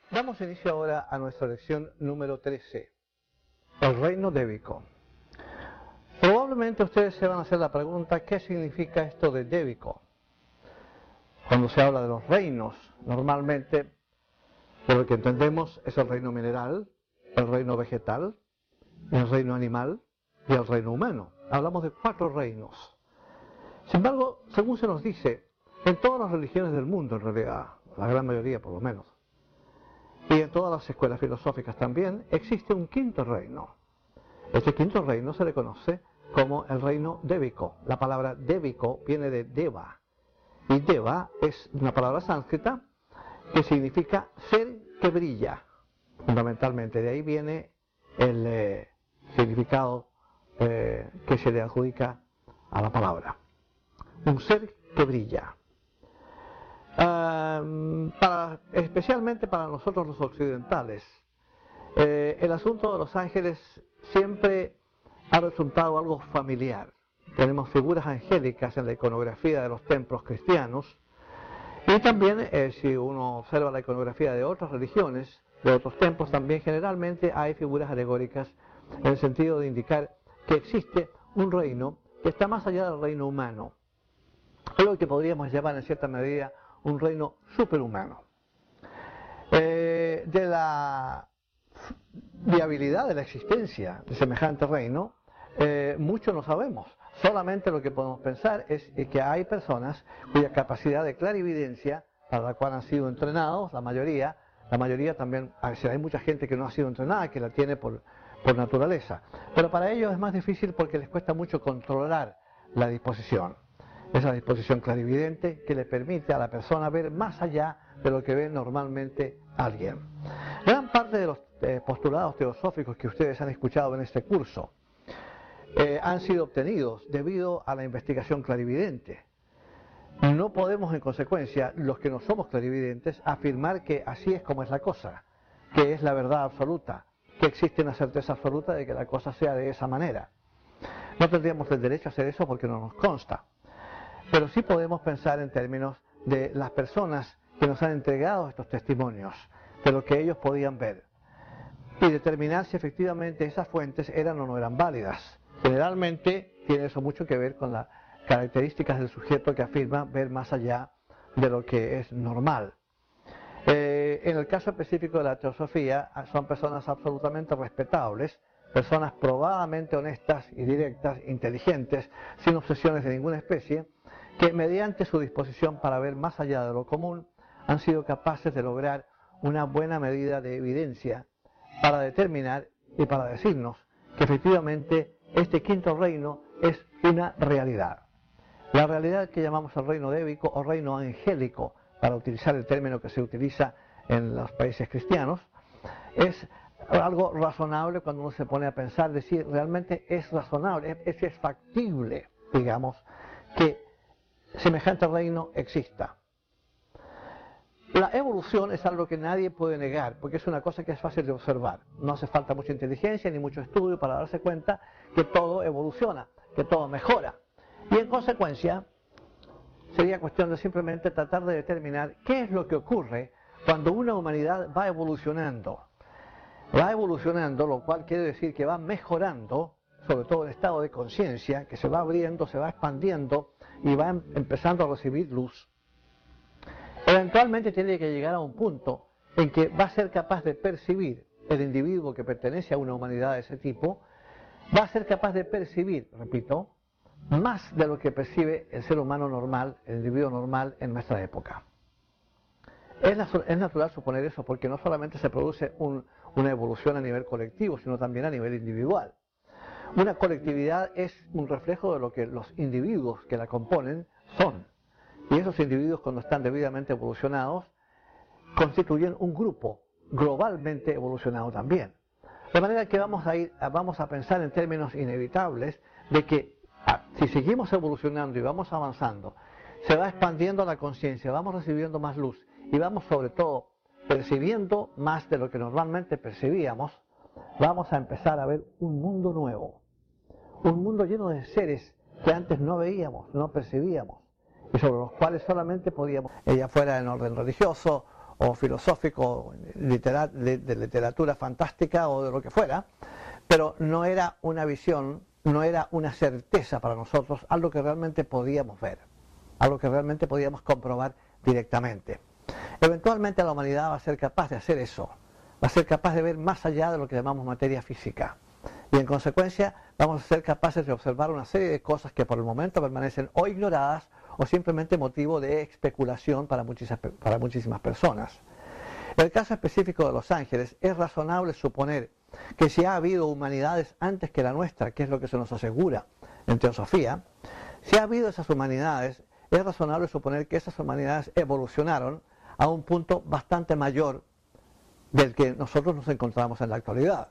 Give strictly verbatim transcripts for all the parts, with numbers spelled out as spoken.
Damos inicio ahora a nuestra lección número trece, el reino débico. Probablemente ustedes se van a hacer la pregunta, ¿qué significa esto de débico? Cuando se habla de los reinos, normalmente, por lo que entendemos, es el reino mineral, el reino vegetal, el reino animal y el reino humano. Hablamos de cuatro reinos. Sin embargo, según se nos dice, en todas las religiones del mundo, en realidad, la gran mayoría por lo menos, y en todas las escuelas filosóficas también, existe un quinto reino. Este quinto reino se le conoce como el reino débico. La palabra débico viene de deva, y deva es una palabra sánscrita que significa ser que brilla, fundamentalmente. De ahí viene el eh, significado eh, que se le adjudica a la palabra. Un ser que brilla. Uh, para, especialmente para nosotros los occidentales, eh, el asunto de los ángeles siempre ha resultado algo familiar. Tenemos figuras angélicas en la iconografía de los templos cristianos, y también eh, si uno observa la iconografía de otras religiones, de otros templos, también generalmente hay figuras alegóricas en el sentido de indicar que existe un reino que está más allá del reino humano, algo que podríamos llamar en cierta medida un reino superhumano. Eh, de la viabilidad de la existencia de semejante reino, eh, mucho no sabemos. Solamente lo que podemos pensar es que hay personas cuya capacidad de clarividencia, para la cual han sido entrenados, la mayoría, la mayoría también, hay mucha gente que no ha sido entrenada, que la tiene por, por naturaleza. Pero para ellos es más difícil porque les cuesta mucho controlar la disposición. Esa disposición clarividente que le permite a la persona ver más allá de lo que ve normalmente alguien. Gran parte de los eh, postulados teosóficos que ustedes han escuchado en este curso eh, han sido obtenidos debido a la investigación clarividente. No podemos, en consecuencia, los que no somos clarividentes, afirmar que así es como es la cosa, que es la verdad absoluta, que existe una certeza absoluta de que la cosa sea de esa manera. No tendríamos el derecho a hacer eso porque no nos consta. Pero sí podemos pensar en términos de las personas que nos han entregado estos testimonios, de lo que ellos podían ver, y determinar si efectivamente esas fuentes eran o no eran válidas. Generalmente tiene eso mucho que ver con las características del sujeto que afirma ver más allá de lo que es normal. Eh, en el caso específico de la teosofía, son personas absolutamente respetables, personas probadamente honestas y directas, inteligentes, sin obsesiones de ninguna especie, que mediante su disposición para ver más allá de lo común, han sido capaces de lograr una buena medida de evidencia para determinar y para decirnos que efectivamente este quinto reino es una realidad. La realidad que llamamos el reino débico o reino angélico, para utilizar el término que se utiliza en los países cristianos, es algo razonable cuando uno se pone a pensar, decir, realmente es razonable, es, es factible, digamos, que semejante reino exista. La evolución es algo que nadie puede negar, porque es una cosa que es fácil de observar. No hace falta mucha inteligencia ni mucho estudio para darse cuenta que todo evoluciona, que todo mejora. Y en consecuencia, sería cuestión de simplemente tratar de determinar qué es lo que ocurre cuando una humanidad va evolucionando. Va evolucionando, lo cual quiere decir que va mejorando, sobre todo el estado de conciencia, que se va abriendo, se va expandiendo y va em- empezando a recibir luz. Eventualmente tiene que llegar a un punto en que va a ser capaz de percibir, el individuo que pertenece a una humanidad de ese tipo, va a ser capaz de percibir, repito, más de lo que percibe el ser humano normal, el individuo normal en nuestra época. Es, es natural suponer eso porque no solamente se produce un, una evolución a nivel colectivo, sino también a nivel individual. Una colectividad es un reflejo de lo que los individuos que la componen son. Y esos individuos, cuando están debidamente evolucionados, constituyen un grupo globalmente evolucionado también. De manera que vamos a, ir, vamos a pensar en términos inevitables de que si seguimos evolucionando y vamos avanzando, se va expandiendo la conciencia, vamos recibiendo más luz y vamos sobre todo percibiendo más de lo que normalmente percibíamos, vamos a empezar a ver un mundo nuevo, un mundo lleno de seres que antes no veíamos, no percibíamos, y sobre los cuales solamente podíamos, ella fuera en orden religioso o filosófico, litera, de, de literatura fantástica o de lo que fuera, pero no era una visión, no era una certeza para nosotros, algo que realmente podíamos ver, algo que realmente podíamos comprobar directamente. Eventualmente la humanidad va a ser capaz de hacer eso, va a ser capaz de ver más allá de lo que llamamos materia física. Y en consecuencia vamos a ser capaces de observar una serie de cosas que por el momento permanecen o ignoradas o simplemente motivo de especulación para muchísimas, para muchísimas personas. En el caso específico de los ángeles, es razonable suponer que si ha habido humanidades antes que la nuestra, que es lo que se nos asegura en teosofía, si ha habido esas humanidades, es razonable suponer que esas humanidades evolucionaron a un punto bastante mayor del que nosotros nos encontramos en la actualidad.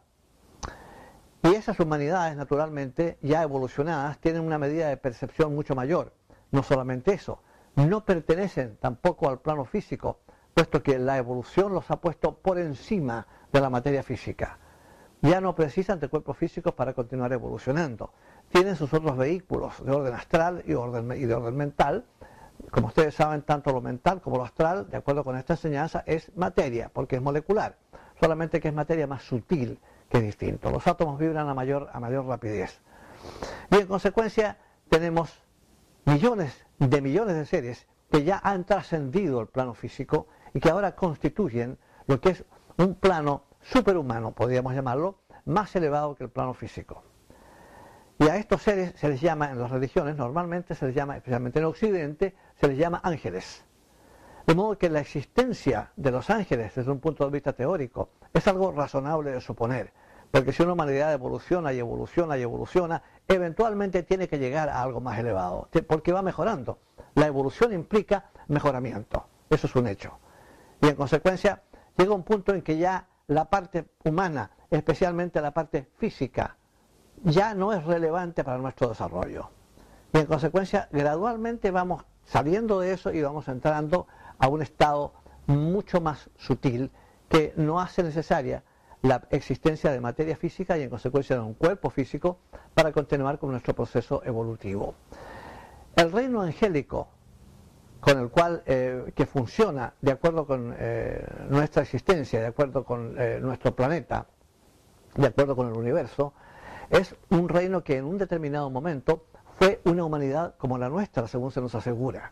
Y esas humanidades, naturalmente, ya evolucionadas, tienen una medida de percepción mucho mayor. No solamente eso, no pertenecen tampoco al plano físico, puesto que la evolución los ha puesto por encima de la materia física. Ya no precisan de cuerpos físicos para continuar evolucionando. Tienen sus otros vehículos de orden astral y, orden, y de orden mental. Como ustedes saben, tanto lo mental como lo astral, de acuerdo con esta enseñanza, es materia, porque es molecular. Solamente que es materia más sutil que distinto. Los átomos vibran a mayor, a mayor rapidez. Y en consecuencia tenemos millones de millones de seres que ya han trascendido el plano físico y que ahora constituyen lo que es un plano superhumano, podríamos llamarlo, más elevado que el plano físico. Y a estos seres se les llama, en las religiones, normalmente se les llama, especialmente en Occidente, se les llama ángeles. De modo que la existencia de los ángeles, desde un punto de vista teórico, es algo razonable de suponer. Porque si una humanidad evoluciona y evoluciona y evoluciona, eventualmente tiene que llegar a algo más elevado, porque va mejorando. La evolución implica mejoramiento, eso es un hecho. Y en consecuencia, llega un punto en que ya la parte humana, especialmente la parte física, ya no es relevante para nuestro desarrollo. Y en consecuencia, gradualmente vamos saliendo de eso y vamos entrando a un estado mucho más sutil que no hace necesaria la existencia de materia física y en consecuencia de un cuerpo físico para continuar con nuestro proceso evolutivo. El reino angélico, con el cual eh, que funciona de acuerdo con eh, nuestra existencia, de acuerdo con eh, nuestro planeta, de acuerdo con el universo, es un reino que en un determinado momento fue una humanidad como la nuestra, según se nos asegura,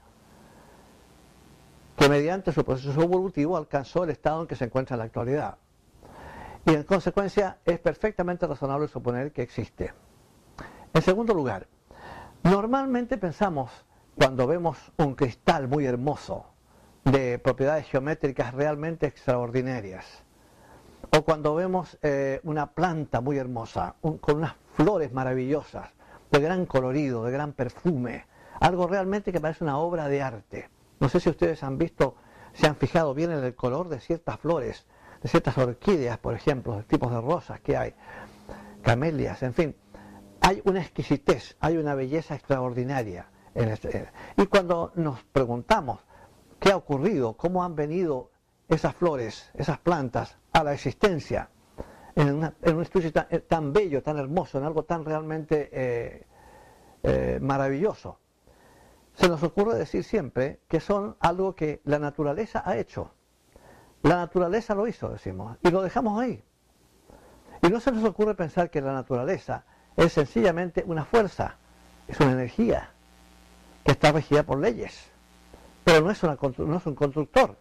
que mediante su proceso evolutivo alcanzó el estado en que se encuentra en la actualidad. Y en consecuencia es perfectamente razonable suponer que existe. En segundo lugar, normalmente pensamos, cuando vemos un cristal muy hermoso, de propiedades geométricas realmente extraordinarias, o cuando vemos eh, una planta muy hermosa, un, con unas flores maravillosas, de gran colorido, de gran perfume, algo realmente que parece una obra de arte. No sé si ustedes han visto, se han fijado bien en el color de ciertas flores, de ciertas orquídeas, por ejemplo, de tipos de rosas que hay, camelias, en fin. Hay una exquisitez, hay una belleza extraordinaria en este. Y cuando nos preguntamos qué ha ocurrido, cómo han venido esas flores, esas plantas a la existencia, en, una, en un estudio tan, tan bello, tan hermoso, en algo tan realmente eh, eh, maravilloso, se nos ocurre decir siempre que son algo que la naturaleza ha hecho. La naturaleza lo hizo, decimos, y lo dejamos ahí. Y no se nos ocurre pensar que la naturaleza es sencillamente una fuerza, es una energía que está regida por leyes, pero no es, una, no es un constructor.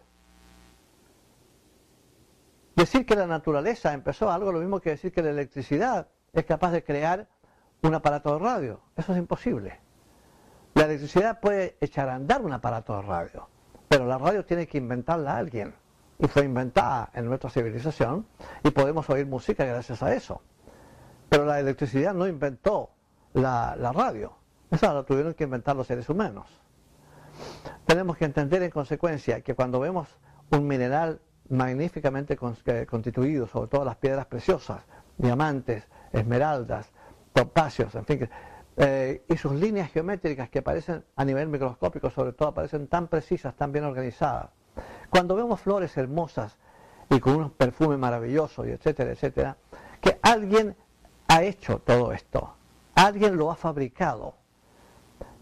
Decir que la naturaleza empezó algo lo mismo que decir que la electricidad es capaz de crear un aparato de radio. Eso es imposible. La electricidad puede echar a andar un aparato de radio, pero la radio tiene que inventarla a alguien. Y fue inventada en nuestra civilización y podemos oír música gracias a eso. Pero la electricidad no inventó la, la radio. Esa la tuvieron que inventar los seres humanos. Tenemos que entender en consecuencia que cuando vemos un mineral magníficamente constituido, sobre todo las piedras preciosas, diamantes, esmeraldas, topacios, en fin, eh, y sus líneas geométricas que aparecen a nivel microscópico, sobre todo, aparecen tan precisas, tan bien organizadas. Cuando vemos flores hermosas y con unos perfumes maravillosos, y etcétera, etcétera, que alguien ha hecho todo esto, alguien lo ha fabricado. Y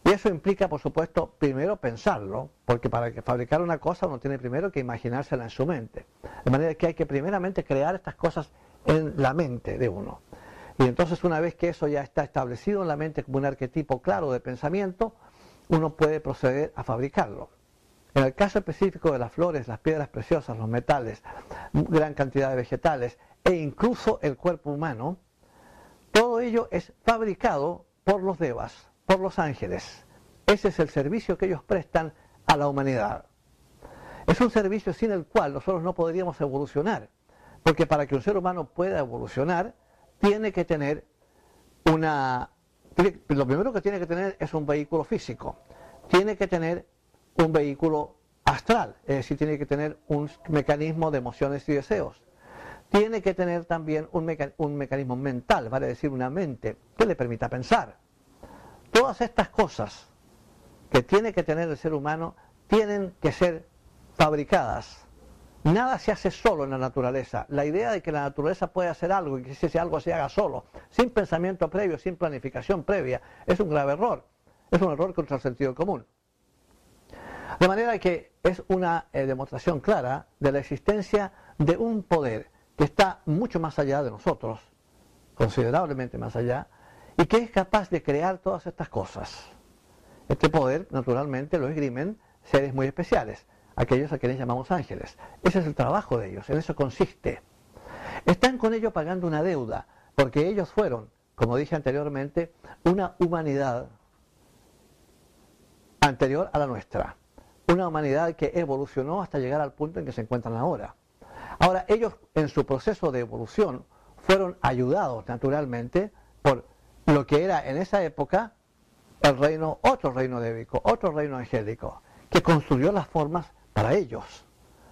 Y eso implica, por supuesto, primero pensarlo, porque para que fabricar una cosa uno tiene primero que imaginársela en su mente. De manera que hay que primeramente crear estas cosas en la mente de uno. Y entonces una vez que eso ya está establecido en la mente como un arquetipo claro de pensamiento, uno puede proceder a fabricarlo. En el caso específico de las flores, las piedras preciosas, los metales, gran cantidad de vegetales e incluso el cuerpo humano, todo ello es fabricado por los devas, por los ángeles. Ese es el servicio que ellos prestan a la humanidad. Es un servicio sin el cual nosotros no podríamos evolucionar, porque para que un ser humano pueda evolucionar, tiene que tener una... Lo primero que tiene que tener es un vehículo físico, tiene que tener un vehículo astral, es decir, tiene que tener un mecanismo de emociones y deseos, tiene que tener también un, meca un mecanismo mental, vale decir, una mente que le permita pensar. Todas estas cosas que tiene que tener el ser humano tienen que ser fabricadas. Nada se hace solo en la naturaleza. La idea de que la naturaleza puede hacer algo y que ese algo se haga solo, sin pensamiento previo, sin planificación previa, es un grave error. Es un error contra el sentido común. De manera que es una eh, demostración clara de la existencia de un poder que está mucho más allá de nosotros, considerablemente más allá, y que es capaz de crear todas estas cosas. Este poder, naturalmente, lo esgrimen seres muy especiales, aquellos a quienes llamamos ángeles. Ese es el trabajo de ellos, en eso consiste. Están con ello pagando una deuda, porque ellos fueron, como dije anteriormente, una humanidad anterior a la nuestra. Una humanidad que evolucionó hasta llegar al punto en que se encuentran ahora. Ahora, ellos en su proceso de evolución fueron ayudados naturalmente por lo que era en esa época el reino, otro reino débico, otro reino angélico, que construyó las formas para ellos.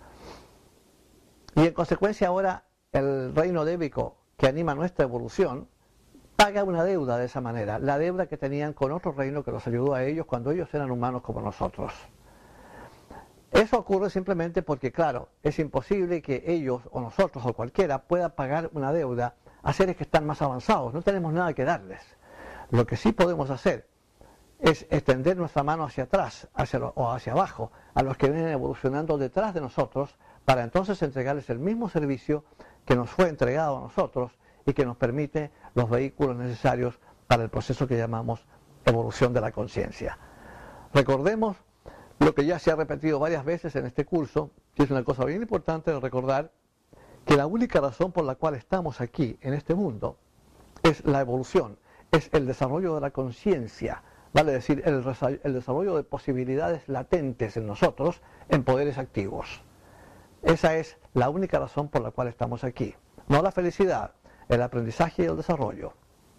Y en consecuencia ahora el reino débico que anima nuestra evolución paga una deuda de esa manera, la deuda que tenían con otro reino que los ayudó a ellos cuando ellos eran humanos como nosotros. Eso ocurre simplemente porque, claro, es imposible que ellos o nosotros o cualquiera pueda pagar una deuda a seres que están más avanzados. No tenemos nada que darles. Lo que sí podemos hacer es extender nuestra mano hacia atrás hacia lo, o hacia abajo a los que vienen evolucionando detrás de nosotros para entonces entregarles el mismo servicio que nos fue entregado a nosotros y que nos permite los vehículos necesarios para el proceso que llamamos evolución de la conciencia. Recordemos lo que ya se ha repetido varias veces en este curso, que es una cosa bien importante de recordar, que la única razón por la cual estamos aquí en este mundo es la evolución, es el desarrollo de la conciencia, vale decir, el, el desarrollo de posibilidades latentes en nosotros en poderes activos. Esa es la única razón por la cual estamos aquí, no la felicidad, el aprendizaje y el desarrollo.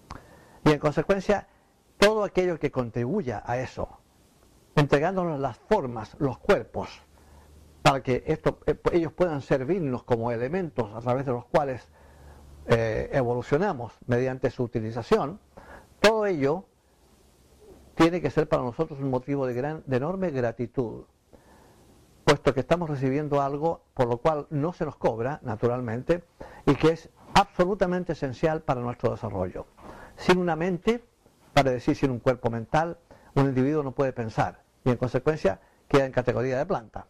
Y en consecuencia, todo aquello que contribuya a eso, entregándonos las formas, los cuerpos, para que esto, eh, ellos puedan servirnos como elementos a través de los cuales eh, evolucionamos mediante su utilización, todo ello tiene que ser para nosotros un motivo de, gran, de enorme gratitud, puesto que estamos recibiendo algo por lo cual no se nos cobra, naturalmente, y que es absolutamente esencial para nuestro desarrollo. Sin una mente, para decir sin un cuerpo mental, un individuo no puede pensar y en consecuencia queda en categoría de planta.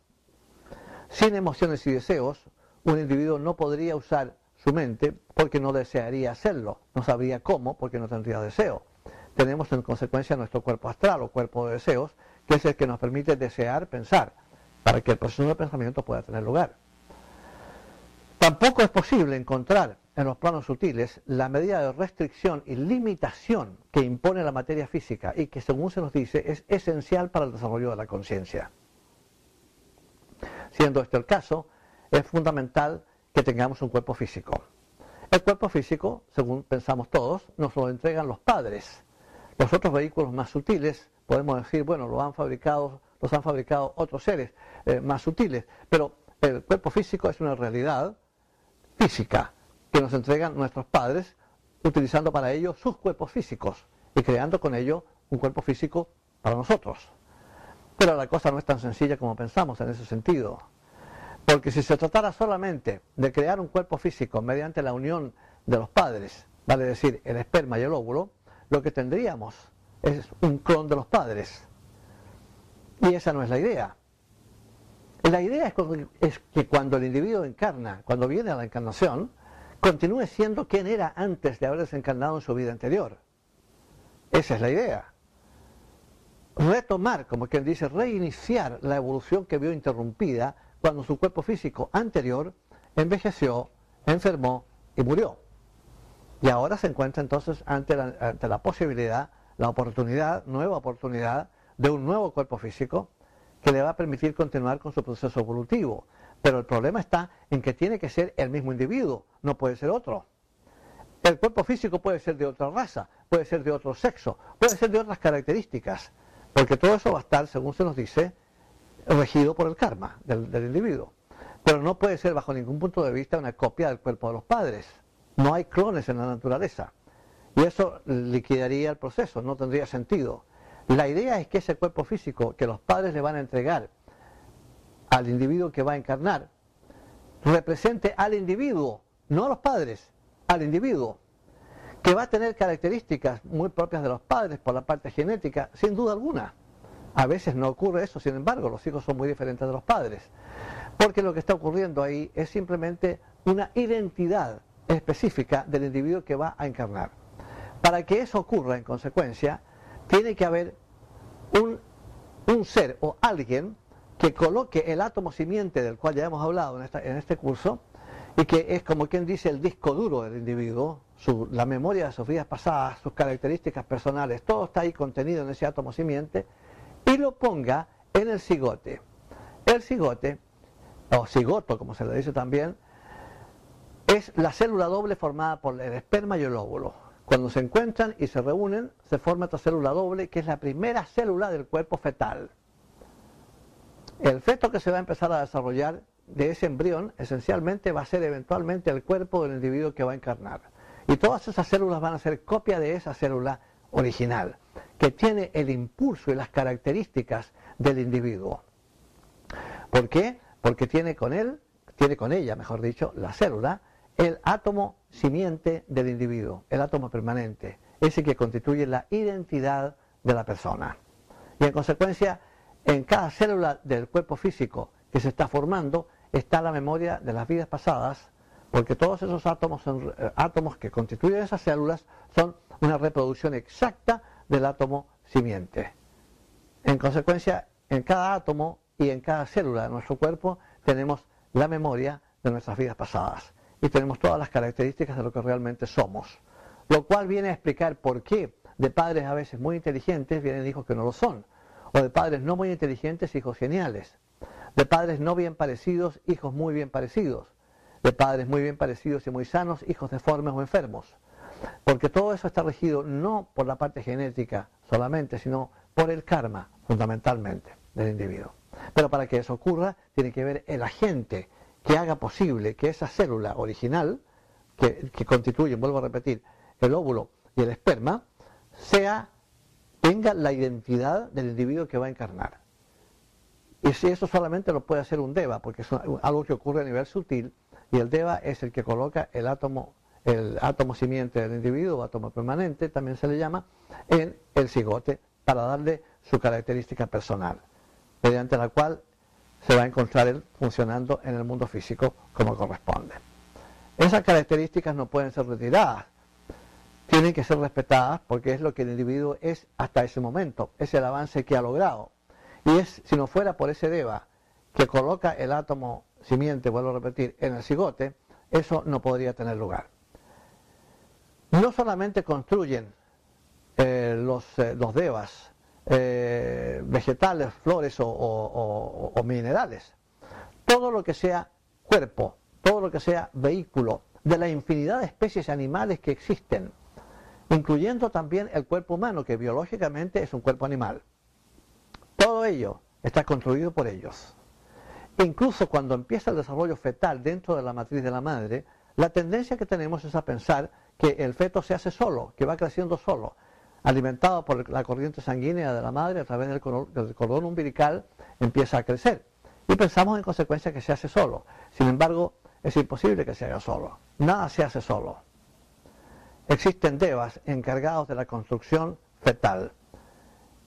Sin emociones y deseos, un individuo no podría usar su mente porque no desearía hacerlo, no sabría cómo porque no tendría deseo. Tenemos en consecuencia nuestro cuerpo astral o cuerpo de deseos, que es el que nos permite desear pensar, para que el proceso de pensamiento pueda tener lugar. Tampoco es posible encontrar en los planos sutiles la medida de restricción y limitación que impone la materia física y que, según se nos dice, es esencial para el desarrollo de la conciencia. Siendo este el caso, es fundamental que tengamos un cuerpo físico. El cuerpo físico, según pensamos todos, nos lo entregan los padres. Los otros vehículos más sutiles, podemos decir, bueno, lo han fabricado, los han fabricado otros seres eh, más sutiles, pero el cuerpo físico es una realidad física que nos entregan nuestros padres, utilizando para ello sus cuerpos físicos y creando con ello un cuerpo físico para nosotros. Pero la cosa no es tan sencilla como pensamos en ese sentido, porque si se tratara solamente de crear un cuerpo físico mediante la unión de los padres, vale decir, el esperma y el óvulo, lo que tendríamos es un clon de los padres. Y esa no es la idea. La idea es, es que cuando el individuo encarna, cuando viene a la encarnación, continúe siendo quien era antes de haber desencarnado en su vida anterior. Esa es la idea. Retomar, como quien dice, reiniciar la evolución que vio interrumpida cuando su cuerpo físico anterior envejeció, enfermó y murió. Y ahora se encuentra entonces ante la, ante la posibilidad, la oportunidad, nueva oportunidad de un nuevo cuerpo físico que le va a permitir continuar con su proceso evolutivo. Pero el problema está en que tiene que ser el mismo individuo, no puede ser otro. El cuerpo físico puede ser de otra raza, puede ser de otro sexo, puede ser de otras características, porque todo eso va a estar, según se nos dice, regido por el karma del, del individuo. Pero no puede ser bajo ningún punto de vista una copia del cuerpo de los padres. No hay clones en la naturaleza. Y eso liquidaría el proceso, no tendría sentido. La idea es que ese cuerpo físico que los padres le van a entregar al individuo que va a encarnar, represente al individuo, no a los padres, al individuo, que va a tener características muy propias de los padres por la parte genética, sin duda alguna. A veces no ocurre eso, sin embargo, los hijos son muy diferentes de los padres, porque lo que está ocurriendo ahí es simplemente una identidad específica del individuo que va a encarnar. Para que eso ocurra, en consecuencia, tiene que haber un, un ser o alguien que coloque el átomo simiente del cual ya hemos hablado en, esta, en este curso, y que es como quien dice el disco duro del individuo, su, la memoria de sus vidas pasadas, sus características personales, todo está ahí contenido en ese átomo simiente, y lo ponga en el cigote. El cigote, o cigoto como se le dice también, es la célula doble formada por el esperma y el óvulo. Cuando se encuentran y se reúnen, se forma esta célula doble, que es la primera célula del cuerpo fetal. El feto que se va a empezar a desarrollar de ese embrión, esencialmente va a ser eventualmente el cuerpo del individuo que va a encarnar. Y todas esas células van a ser copia de esa célula original, que tiene el impulso y las características del individuo. ¿Por qué? Porque tiene con él, tiene con ella, mejor dicho, la célula, el átomo simiente del individuo, el átomo permanente, ese que constituye la identidad de la persona. Y en consecuencia, en cada célula del cuerpo físico que se está formando está la memoria de las vidas pasadas, porque todos esos átomos, son, eh, átomos que constituyen esas células son una reproducción exacta del átomo simiente. En consecuencia, en cada átomo y en cada célula de nuestro cuerpo tenemos la memoria de nuestras vidas pasadas y tenemos todas las características de lo que realmente somos, lo cual viene a explicar por qué de padres a veces muy inteligentes vienen hijos que no lo son, o de padres no muy inteligentes, hijos geniales, de padres no bien parecidos, hijos muy bien parecidos, de padres muy bien parecidos y muy sanos, hijos deformes o enfermos, porque todo eso está regido no por la parte genética solamente, sino por el karma, fundamentalmente, del individuo. Pero para que eso ocurra, tiene que haber el agente que haga posible que esa célula original, que, que constituye, vuelvo a repetir, el óvulo y el esperma, sea, tenga la identidad del individuo que va a encarnar. Y si eso solamente lo puede hacer un deva, porque es algo que ocurre a nivel sutil, y el deva es el que coloca el átomo, el átomo simiente del individuo, átomo permanente, también se le llama, en el cigote, para darle su característica personal, mediante la cual se va a encontrar él funcionando en el mundo físico como corresponde. Esas características no pueden ser retiradas, tienen que ser respetadas porque es lo que el individuo es hasta ese momento, es el avance que ha logrado. Y es, si no fuera por ese deva que coloca el átomo simiente, vuelvo a repetir, en el cigote, eso no podría tener lugar. No solamente construyen eh, los, eh, los devas, Eh, vegetales, flores o, o, o, o minerales, todo lo que sea cuerpo, todo lo que sea vehículo de la infinidad de especies animales que existen, incluyendo también el cuerpo humano, que biológicamente es un cuerpo animal. Todo ello está construido por ellos. Incluso cuando empieza el desarrollo fetal dentro de la matriz de la madre, la tendencia que tenemos es a pensar que el feto se hace solo, que va creciendo solo, alimentado por la corriente sanguínea de la madre a través del cordón, del cordón umbilical, empieza a crecer. Y pensamos en consecuencia que se hace solo. Sin embargo, es imposible que se haga solo. Nada se hace solo. Existen devas encargados de la construcción fetal.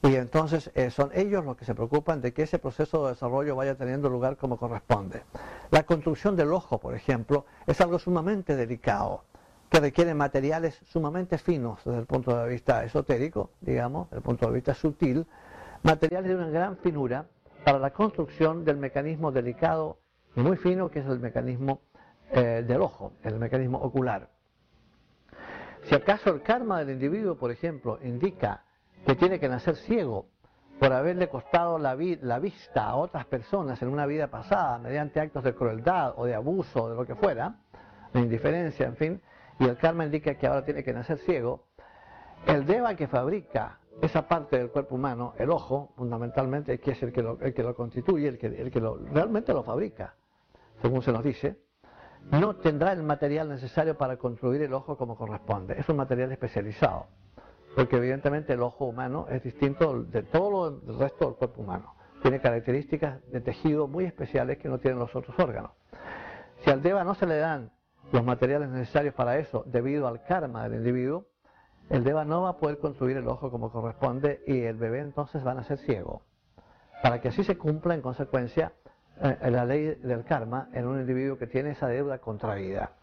Y entonces eh, son ellos los que se preocupan de que ese proceso de desarrollo vaya teniendo lugar como corresponde. La construcción del ojo, por ejemplo, es algo sumamente delicado, que requiere materiales sumamente finos desde el punto de vista esotérico, digamos, desde el punto de vista sutil, materiales de una gran finura para la construcción del mecanismo delicado y muy fino que es el mecanismo eh, del ojo, el mecanismo ocular. Si acaso el karma del individuo, por ejemplo, indica que tiene que nacer ciego por haberle costado la, vi la vista a otras personas en una vida pasada mediante actos de crueldad o de abuso o de lo que fuera, de indiferencia, en fin, y el karma indica que ahora tiene que nacer ciego, el deva que fabrica esa parte del cuerpo humano, el ojo, fundamentalmente, que es el que lo, el que lo constituye, el que, el que lo, realmente lo fabrica, según se nos dice, no tendrá el material necesario para construir el ojo como corresponde. Es un material especializado, porque evidentemente el ojo humano es distinto de todo el resto del cuerpo humano. Tiene características de tejido muy especiales que no tienen los otros órganos. Si al deva no se le dan los materiales necesarios para eso, debido al karma del individuo, el deva no va a poder construir el ojo como corresponde y el bebé entonces va a nacer ciego. Para que así se cumpla en consecuencia eh, la ley del karma en un individuo que tiene esa deuda contraída.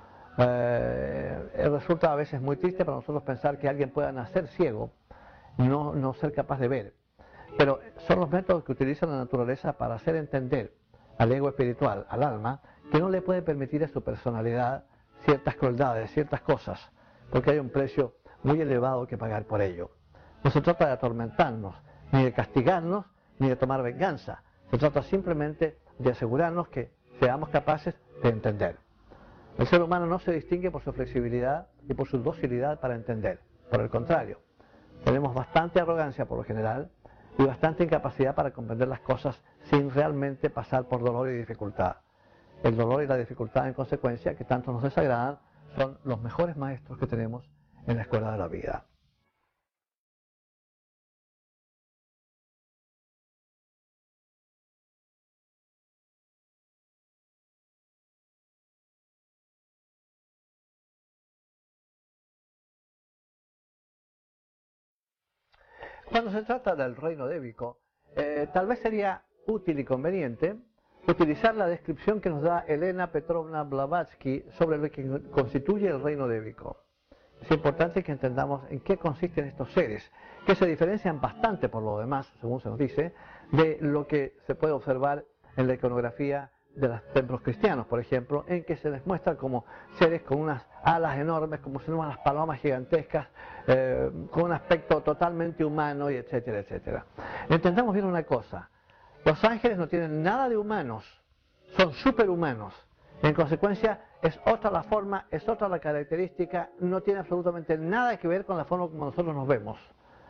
Eh, resulta a veces muy triste para nosotros pensar que alguien pueda nacer ciego y no, no ser capaz de ver. Pero son los métodos que utiliza la naturaleza para hacer entender al ego espiritual, al alma, que no le puede permitir a su personalidad ciertas crueldades, ciertas cosas, porque hay un precio muy elevado que pagar por ello. No se trata de atormentarnos, ni de castigarnos, ni de tomar venganza. Se trata simplemente de asegurarnos que seamos capaces de entender. El ser humano no se distingue por su flexibilidad y por su docilidad para entender. Por el contrario, tenemos bastante arrogancia por lo general y bastante incapacidad para comprender las cosas sin realmente pasar por dolor y dificultad. El dolor y la dificultad, en consecuencia, que tanto nos desagradan, son los mejores maestros que tenemos en la escuela de la vida. Cuando se trata del reino débico, eh, tal vez sería útil y conveniente utilizar la descripción que nos da Elena Petrovna Blavatsky sobre lo que constituye el reino débico. Es importante que entendamos en qué consisten estos seres, que se diferencian bastante por lo demás, según se nos dice, de lo que se puede observar en la iconografía de los templos cristianos, por ejemplo, en que se les muestra como seres con unas alas enormes, como si fueran unas palomas gigantescas, eh, con un aspecto totalmente humano, y etcétera, etcétera. Entendamos bien una cosa, los ángeles no tienen nada de humanos, son superhumanos. En consecuencia, es otra la forma, es otra la característica, no tiene absolutamente nada que ver con la forma como nosotros nos vemos.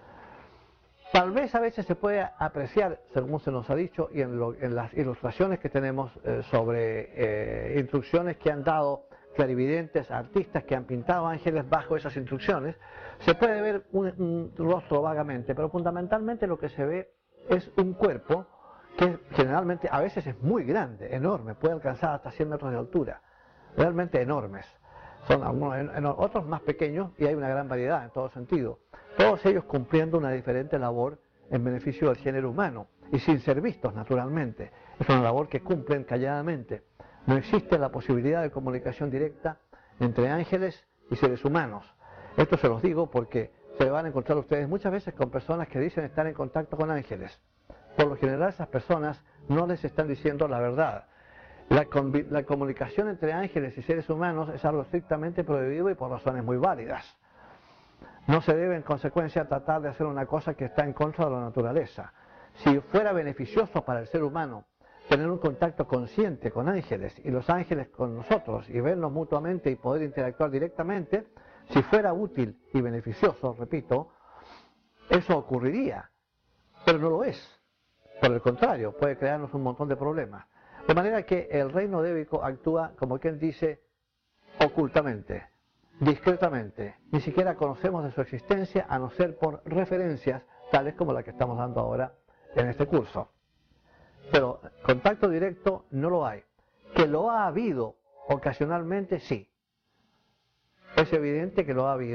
Tal vez a veces se puede apreciar, según se nos ha dicho, y en, lo, en las ilustraciones que tenemos eh, sobre eh, instrucciones que han dado clarividentes, artistas que han pintado ángeles bajo esas instrucciones, se puede ver un, un rostro vagamente, pero fundamentalmente lo que se ve es un cuerpo que generalmente a veces es muy grande, enorme, puede alcanzar hasta cien metros de altura, realmente enormes. Son algunos, en, en, otros más pequeños y hay una gran variedad en todo sentido. Todos ellos cumpliendo una diferente labor en beneficio del género humano y sin ser vistos naturalmente. Es una labor que cumplen calladamente. No existe la posibilidad de comunicación directa entre ángeles y seres humanos. Esto se los digo porque se van a encontrar ustedes muchas veces con personas que dicen estar en contacto con ángeles. Por lo general esas personas no les están diciendo la verdad. La, la comunicación entre ángeles y seres humanos es algo estrictamente prohibido y por razones muy válidas. No se debe en consecuencia tratar de hacer una cosa que está en contra de la naturaleza. Si fuera beneficioso para el ser humano tener un contacto consciente con ángeles y los ángeles con nosotros y vernos mutuamente y poder interactuar directamente, si fuera útil y beneficioso, repito, eso ocurriría, pero no lo es. Por el contrario, puede crearnos un montón de problemas. De manera que el reino débico actúa, como quien dice, ocultamente, discretamente. Ni siquiera conocemos de su existencia a no ser por referencias tales como la que estamos dando ahora en este curso. Pero contacto directo no lo hay. Que lo ha habido ocasionalmente, sí. Es evidente que lo ha habido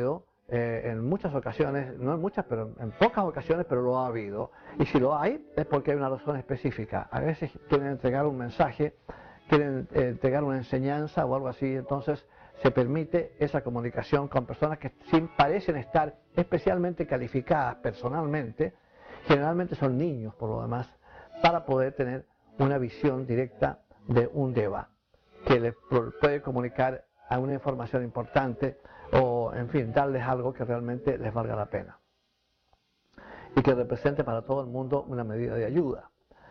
eh, en muchas ocasiones, no en muchas, pero en pocas ocasiones, pero lo ha habido. Y si lo hay, es porque hay una razón específica. A veces quieren entregar un mensaje, quieren eh, entregar una enseñanza o algo así, entonces se permite esa comunicación con personas que sí parecen estar especialmente calificadas personalmente, generalmente son niños por lo demás, para poder tener una visión directa de un deva, que les puede comunicar a una información importante o, en fin, darles algo que realmente les valga la pena y que represente para todo el mundo una medida de ayuda.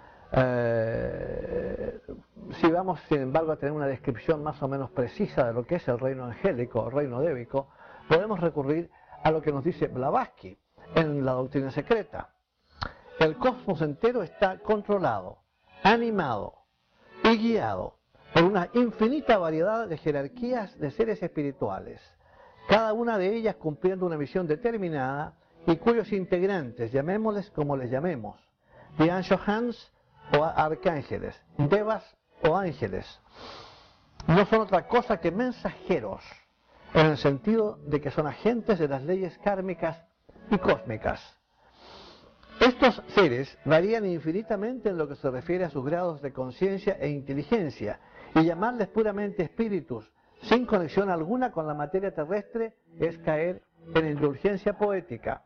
Eh, si vamos, sin embargo, a tener una descripción más o menos precisa de lo que es el reino angélico, el reino débico, podemos recurrir a lo que nos dice Blavatsky en la Doctrina Secreta. El cosmos entero está controlado, animado y guiado por una infinita variedad de jerarquías de seres espirituales, cada una de ellas cumpliendo una misión determinada y cuyos integrantes, llamémosles como les llamemos, de Anshohans o arcángeles, devas o ángeles, no son otra cosa que mensajeros, en el sentido de que son agentes de las leyes kármicas y cósmicas. Estos seres varían infinitamente en lo que se refiere a sus grados de conciencia e inteligencia, y llamarles puramente espíritus, sin conexión alguna con la materia terrestre, es caer en indulgencia poética,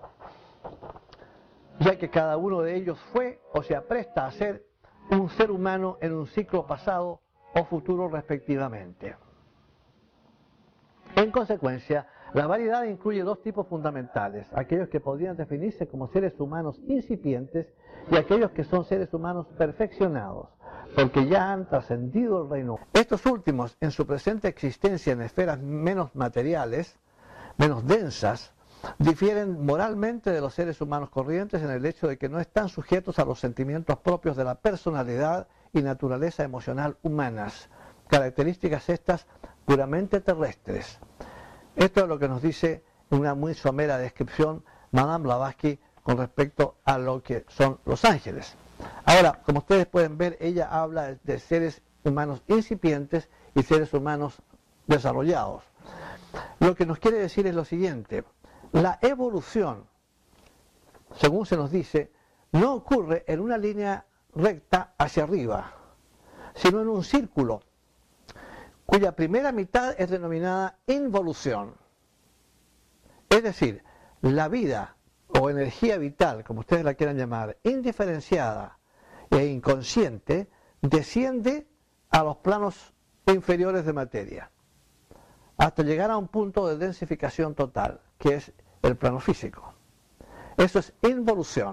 ya que cada uno de ellos fue o se apresta a ser un ser humano en un ciclo pasado o futuro respectivamente. En consecuencia, la variedad incluye dos tipos fundamentales, aquellos que podrían definirse como seres humanos incipientes y aquellos que son seres humanos perfeccionados, porque ya han trascendido el reino. Estos últimos, en su presente existencia en esferas menos materiales, menos densas, difieren moralmente de los seres humanos corrientes en el hecho de que no están sujetos a los sentimientos propios de la personalidad y naturaleza emocional humanas, características estas puramente terrestres. Esto es lo que nos dice una muy somera descripción Madame Blavatsky con respecto a lo que son los ángeles. Ahora, como ustedes pueden ver, ella habla de seres humanos incipientes y seres humanos desarrollados. Lo que nos quiere decir es lo siguiente: la evolución, según se nos dice, no ocurre en una línea recta hacia arriba, sino en un círculo, cuya primera mitad es denominada involución. Es decir, la vida o energía vital, como ustedes la quieran llamar, indiferenciada e inconsciente, desciende a los planos inferiores de materia, hasta llegar a un punto de densificación total, que es el plano físico. Eso es involución.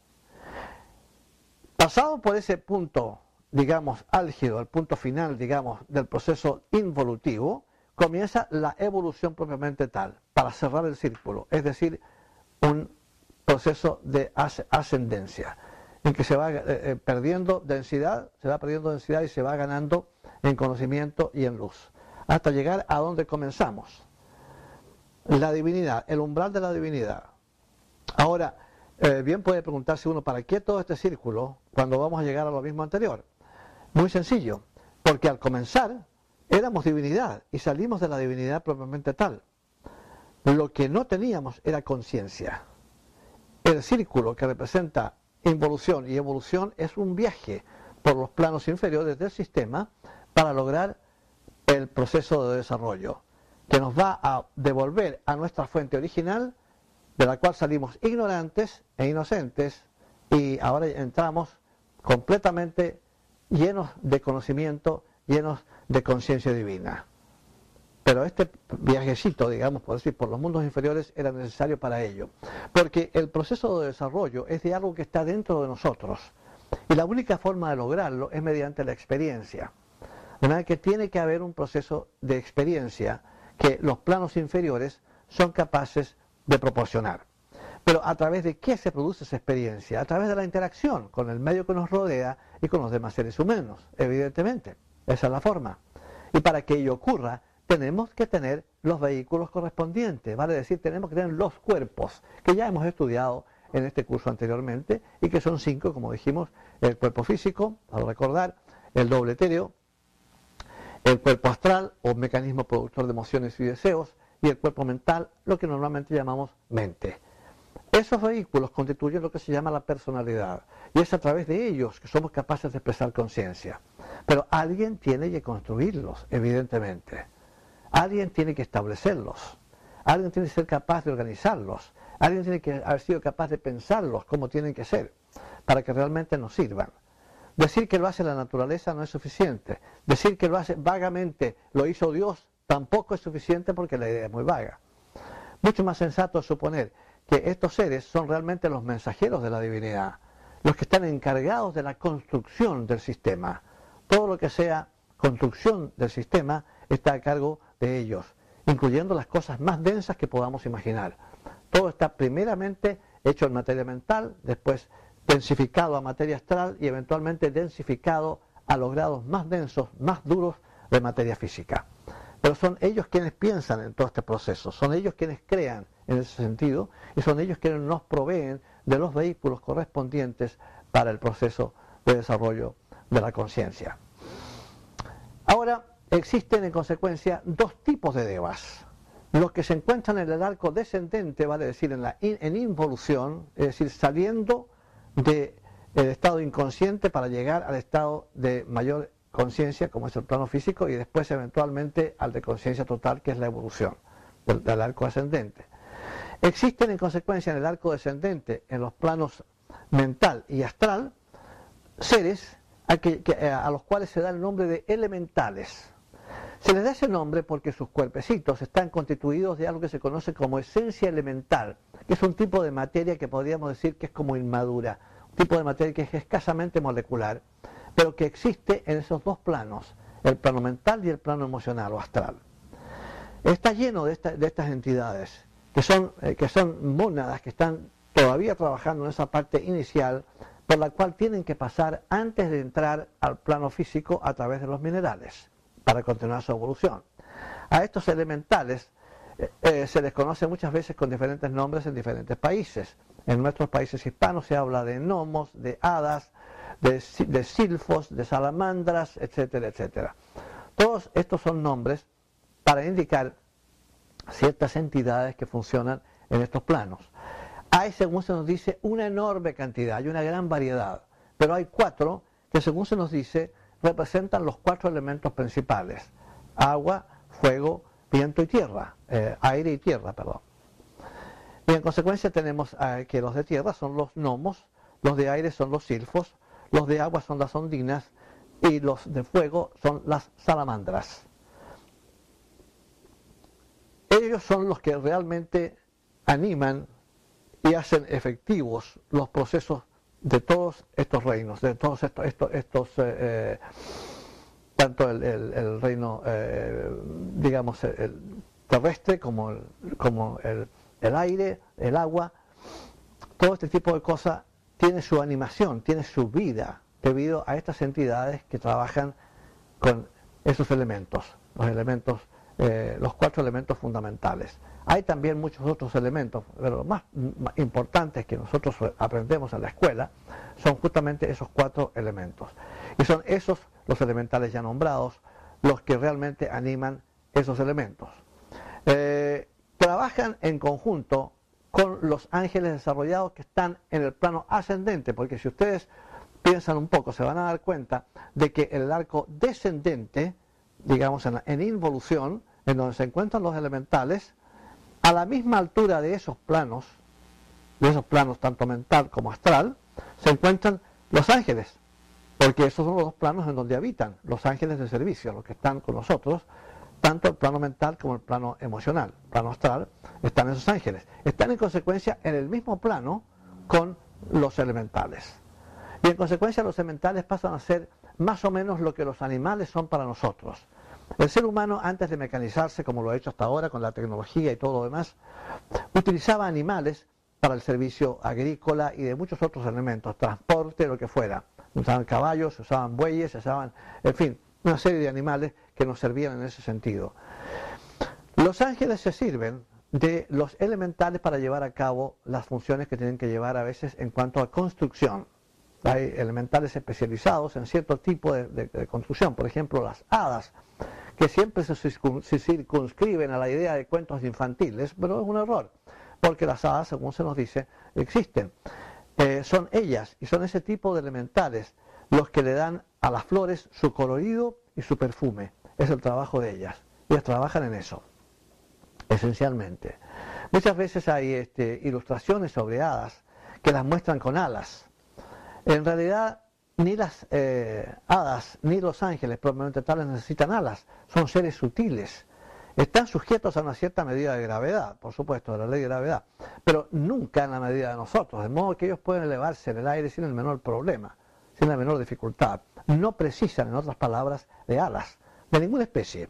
Pasado por ese punto, digamos, álgido, el punto final, digamos, del proceso involutivo, comienza la evolución propiamente tal, para cerrar el círculo, es decir, un proceso de ascendencia, en que se va eh, perdiendo densidad, se va perdiendo densidad y se va ganando en conocimiento y en luz, hasta llegar a donde comenzamos, la divinidad, el umbral de la divinidad. Ahora, eh, bien puede preguntarse uno, ¿para qué todo este círculo cuando vamos a llegar a lo mismo anterior? Muy sencillo, porque al comenzar éramos divinidad y salimos de la divinidad propiamente tal. Lo que no teníamos era conciencia. El círculo que representa involución y evolución es un viaje por los planos inferiores del sistema para lograr el proceso de desarrollo, que nos va a devolver a nuestra fuente original, de la cual salimos ignorantes e inocentes, y ahora entramos completamente llenos de conocimiento, llenos de conciencia divina. Pero este viajecito, digamos, por decir, por los mundos inferiores era necesario para ello, porque el proceso de desarrollo es de algo que está dentro de nosotros, y la única forma de lograrlo es mediante la experiencia. De manera que tiene que haber un proceso de experiencia que los planos inferiores son capaces de proporcionar. Pero ¿a través de qué se produce esa experiencia? A través de la interacción con el medio que nos rodea y con los demás seres humanos, evidentemente. Esa es la forma. Y para que ello ocurra, tenemos que tener los vehículos correspondientes, vale decir, tenemos que tener los cuerpos, que ya hemos estudiado en este curso anteriormente, y que son cinco, como dijimos: el cuerpo físico, al recordar, el doble etéreo, el cuerpo astral, o mecanismo productor de emociones y deseos, y el cuerpo mental, lo que normalmente llamamos mente. Esos vehículos constituyen lo que se llama la personalidad, y es a través de ellos que somos capaces de expresar conciencia. Pero alguien tiene que construirlos, evidentemente. Alguien tiene que establecerlos. Alguien tiene que ser capaz de organizarlos. Alguien tiene que haber sido capaz de pensarlos como tienen que ser, para que realmente nos sirvan. Decir que lo hace la naturaleza no es suficiente. Decir que lo hace vagamente, lo hizo Dios, tampoco es suficiente porque la idea es muy vaga. Mucho más sensato es suponer que estos seres son realmente los mensajeros de la divinidad, los que están encargados de la construcción del sistema. Todo lo que sea construcción del sistema está a cargo de ellos, incluyendo las cosas más densas que podamos imaginar. Todo está primeramente hecho en materia mental, después densificado a materia astral y eventualmente densificado a los grados más densos, más duros de materia física. Pero son ellos quienes piensan en todo este proceso, son ellos quienes crean en ese sentido y son ellos quienes nos proveen de los vehículos correspondientes para el proceso de desarrollo de la conciencia. Ahora, existen en consecuencia dos tipos de devas. Los que se encuentran en el arco descendente, vale decir, en, la in, en involución, es decir, saliendo del estado inconsciente para llegar al estado de mayor conciencia, como es el plano físico, y después eventualmente al de conciencia total, que es la evolución del, del arco ascendente. Existen en consecuencia en el arco descendente, en los planos mental y astral, seres a, que, que, a los cuales se da el nombre de elementales. Se les da ese nombre porque sus cuerpecitos están constituidos de algo que se conoce como esencia elemental, que es un tipo de materia que podríamos decir que es como inmadura, un tipo de materia que es escasamente molecular, pero que existe en esos dos planos, el plano mental y el plano emocional o astral. Está lleno de, esta, de estas entidades, que son, eh, que son mónadas que están todavía trabajando en esa parte inicial, por la cual tienen que pasar antes de entrar al plano físico a través de los minerales, para continuar su evolución. A estos elementales eh, eh, se les conoce muchas veces con diferentes nombres en diferentes países. En nuestros países hispanos se habla de gnomos, de hadas, de, de silfos, de salamandras, etcétera, etcétera. Todos estos son nombres para indicar ciertas entidades que funcionan en estos planos. Hay, según se nos dice, una enorme cantidad, hay una gran variedad, pero hay cuatro que, según se nos dice, representan los cuatro elementos principales: agua, fuego, viento y tierra, eh, aire y tierra, perdón. Y en consecuencia tenemos eh, que los de tierra son los gnomos, los de aire son los silfos, los de agua son las ondinas y los de fuego son las salamandras. Ellos son los que realmente animan y hacen efectivos los procesos de todos estos reinos, de todos estos, estos, estos eh, eh, tanto el, el, el reino, eh, digamos, el terrestre como, el, como el, el aire, el agua, todo este tipo de cosas tiene su animación, tiene su vida, debido a estas entidades que trabajan con esos elementos, los elementos, eh, los cuatro elementos fundamentales. Hay también muchos otros elementos, pero los más, más importantes que nosotros aprendemos en la escuela son justamente esos cuatro elementos. Y son esos, los elementales ya nombrados, los que realmente animan esos elementos. Eh, trabajan en conjunto con los ángeles desarrollados que están en el plano ascendente, porque si ustedes piensan un poco, se van a dar cuenta de que el arco descendente, digamos en, en involución, en donde se encuentran los elementales, a la misma altura de esos planos, de esos planos tanto mental como astral, se encuentran los ángeles, porque esos son los dos planos en donde habitan los ángeles de servicio, los que están con nosotros, tanto el plano mental como el plano emocional, el plano astral, están esos ángeles. Están en consecuencia en el mismo plano con los elementales. Y en consecuencia los elementales pasan a ser más o menos lo que los animales son para nosotros. El ser humano, antes de mecanizarse, como lo ha hecho hasta ahora con la tecnología y todo lo demás, utilizaba animales para el servicio agrícola y de muchos otros elementos, transporte, lo que fuera. Usaban caballos, usaban bueyes, usaban, en fin, una serie de animales que nos servían en ese sentido. Los ángeles se sirven de los elementales para llevar a cabo las funciones que tienen que llevar a veces en cuanto a construcción. hay elementales especializados en cierto tipo de, de, de construcción, por ejemplo las hadas, que siempre se, se circunscriben a la idea de cuentos infantiles, pero es un error, porque las hadas, según se nos dice, existen. Eh, son ellas, y son ese tipo de elementales, los que le dan a las flores su colorido y su perfume. Es el trabajo de ellas. Ellas trabajan en eso, esencialmente. Muchas veces hay este, ilustraciones sobre hadas que las muestran con alas. En realidad, ni las eh, hadas ni los ángeles propiamente tales necesitan alas. Son seres sutiles. Están sujetos a una cierta medida de gravedad, por supuesto, de la ley de gravedad, pero nunca en la medida de nosotros, de modo que ellos pueden elevarse en el aire sin el menor problema, sin la menor dificultad. No precisan, en otras palabras, de alas, de ninguna especie.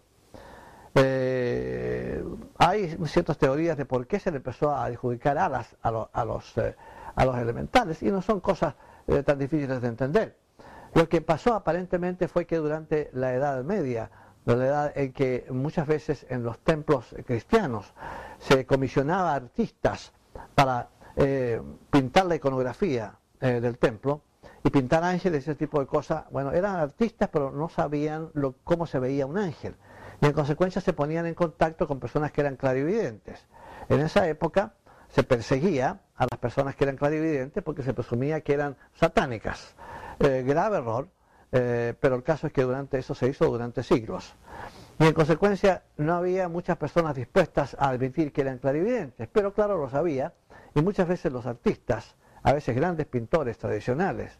Eh, hay ciertas teorías de por qué se le empezó a adjudicar alas a, lo, a, los, eh, a los elementales, y no son cosas eh, tan difíciles de entender. Lo que pasó aparentemente fue que durante la Edad Media, la edad en que muchas veces en los templos cristianos se comisionaba artistas para eh, pintar la iconografía eh, del templo y pintar ángeles, ese tipo de cosas. Bueno, eran artistas pero no sabían lo, cómo se veía un ángel, y en consecuencia se ponían en contacto con personas que eran clarividentes. En esa época se perseguía a las personas que eran clarividentes porque se presumía que eran satánicas. Eh, grave error. Eh, pero el caso es que durante eso se hizo durante siglos. Y en consecuencia no había muchas personas dispuestas a admitir que eran clarividentes, pero claro, lo sabía, y muchas veces los artistas, a veces grandes pintores tradicionales,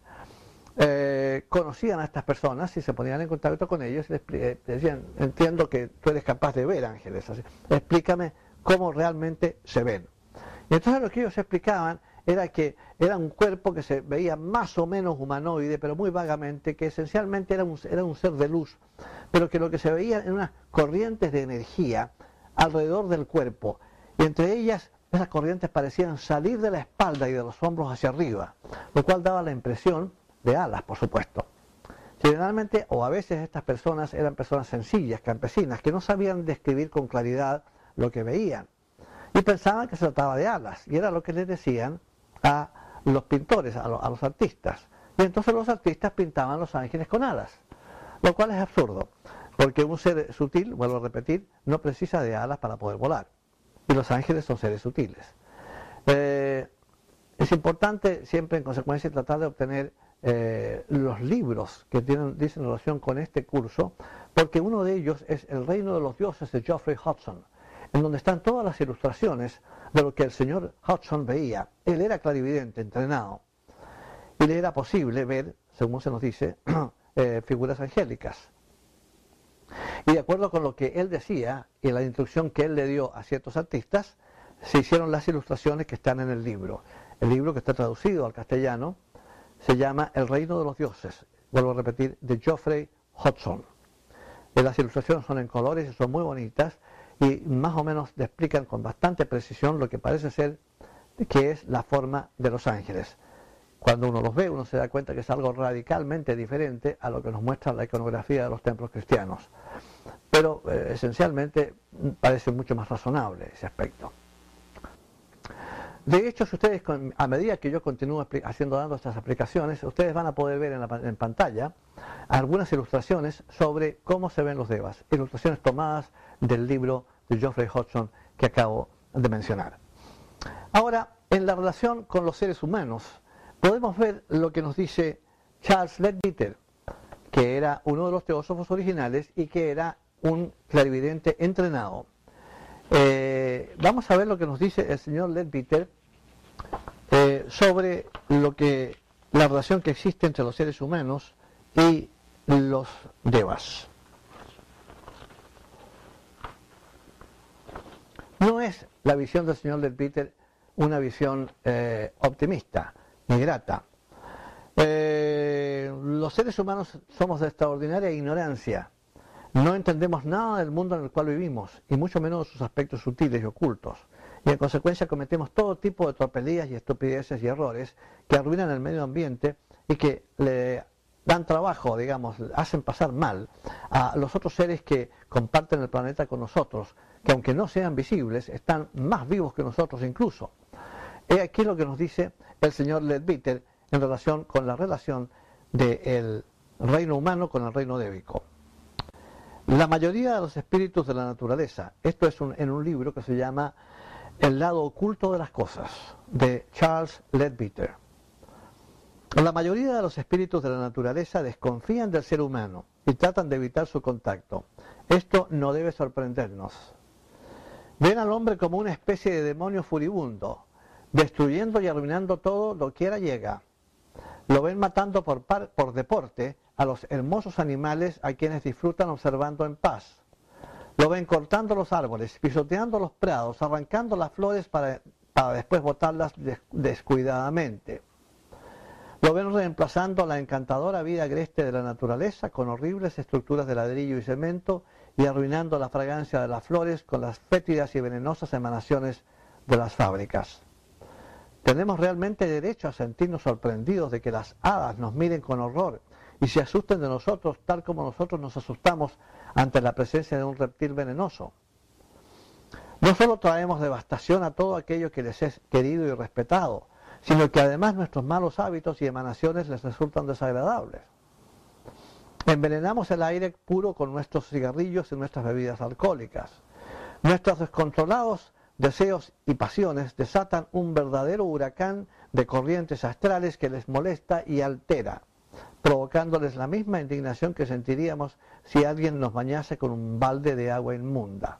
eh, conocían a estas personas y se ponían en contacto con ellos y les eh, decían, entiendo que tú eres capaz de ver ángeles, así, explícame cómo realmente se ven. Y entonces lo que ellos explicaban era que era un cuerpo que se veía más o menos humanoide, pero muy vagamente, que esencialmente era un, era un ser de luz, pero que lo que se veía eran unas corrientes de energía alrededor del cuerpo, y entre ellas esas corrientes parecían salir de la espalda y de los hombros hacia arriba, lo cual daba la impresión de alas, por supuesto. Generalmente, o a veces estas personas eran personas sencillas, campesinas, que no sabían describir con claridad lo que veían, y pensaban que se trataba de alas, y era lo que les decían a los pintores, a, lo, a los artistas. Y entonces los artistas pintaban los ángeles con alas, lo cual es absurdo, porque un ser sutil, vuelvo a repetir, no precisa de alas para poder volar, y los ángeles son seres sutiles. Eh, es importante siempre, en consecuencia, tratar de obtener eh, los libros que tienen, dicen relación con este curso, porque uno de ellos es El reino de los dioses de Geoffrey Hodgson, en donde están todas las ilustraciones de lo que el señor Hodgson veía. Él era clarividente, entrenado, y le era posible ver, según se nos dice, eh, figuras angélicas. Y de acuerdo con lo que él decía y la instrucción que él le dio a ciertos artistas, se hicieron las ilustraciones que están en el libro. El libro, que está traducido al castellano, se llama El reino de los dioses, vuelvo a repetir, de Geoffrey Hodgson. Y las ilustraciones son en colores y son muy bonitas, y más o menos le explican con bastante precisión lo que parece ser que es la forma de los ángeles. Cuando uno los ve, uno se da cuenta que es algo radicalmente diferente a lo que nos muestra la iconografía de los templos cristianos. Pero eh, esencialmente parece mucho más razonable ese aspecto. De hecho, si ustedes, a medida que yo continúo haciendo dando estas aplicaciones, ustedes van a poder ver en, la, en pantalla algunas ilustraciones sobre cómo se ven los devas, ilustraciones tomadas del libro de Geoffrey Hodgson que acabo de mencionar. Ahora, en la relación con los seres humanos, podemos ver lo que nos dice Charles Leadbeater, que era uno de los teósofos originales y que era un clarividente entrenado. Eh, vamos a ver lo que nos dice el señor Leadbeater eh, sobre lo que, la relación que existe entre los seres humanos y los devas. No es la visión del señor Leadbeater una visión eh, optimista ni grata. Eh, los seres humanos somos de extraordinaria ignorancia. No entendemos nada del mundo en el cual vivimos, y mucho menos sus aspectos sutiles y ocultos. Y en consecuencia cometemos todo tipo de tropelías y estupideces y errores que arruinan el medio ambiente y que le dan trabajo, digamos, hacen pasar mal a los otros seres que comparten el planeta con nosotros, que aunque no sean visibles, están más vivos que nosotros incluso. He aquí lo que nos dice el señor Leadbeater en relación con la relación del reino humano con el reino débico. La mayoría de los espíritus de la naturaleza, esto es un, en un libro que se llama El lado oculto de las cosas, de Charles Leadbeater. La mayoría de los espíritus de la naturaleza desconfían del ser humano y tratan de evitar su contacto. Esto no debe sorprendernos. Ven al hombre como una especie de demonio furibundo, destruyendo y arruinando todo lo que quiera llega. Lo ven matando por, par, por deporte a los hermosos animales a quienes disfrutan observando en paz. Lo ven cortando los árboles, pisoteando los prados, arrancando las flores para, para después botarlas des, descuidadamente. Lo ven reemplazando la encantadora vida agreste de la naturaleza con horribles estructuras de ladrillo y cemento y arruinando la fragancia de las flores con las fétidas y venenosas emanaciones de las fábricas. Tenemos realmente derecho a sentirnos sorprendidos de que las hadas nos miren con horror y se asusten de nosotros tal como nosotros nos asustamos ante la presencia de un reptil venenoso. No solo traemos devastación a todo aquello que les es querido y respetado, sino que además nuestros malos hábitos y emanaciones les resultan desagradables. Envenenamos el aire puro con nuestros cigarrillos y nuestras bebidas alcohólicas. Nuestros descontrolados deseos y pasiones desatan un verdadero huracán de corrientes astrales que les molesta y altera, provocándoles la misma indignación que sentiríamos si alguien nos bañase con un balde de agua inmunda.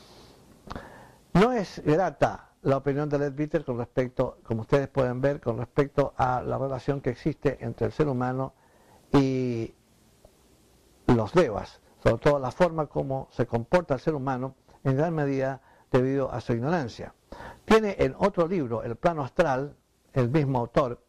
No es grata la opinión de Leadbeater con respecto, como ustedes pueden ver, con respecto a la relación que existe entre el ser humano y los devas, sobre todo la forma como se comporta el ser humano en gran medida debido a su ignorancia. Tiene en otro libro, El plano astral, el mismo autor,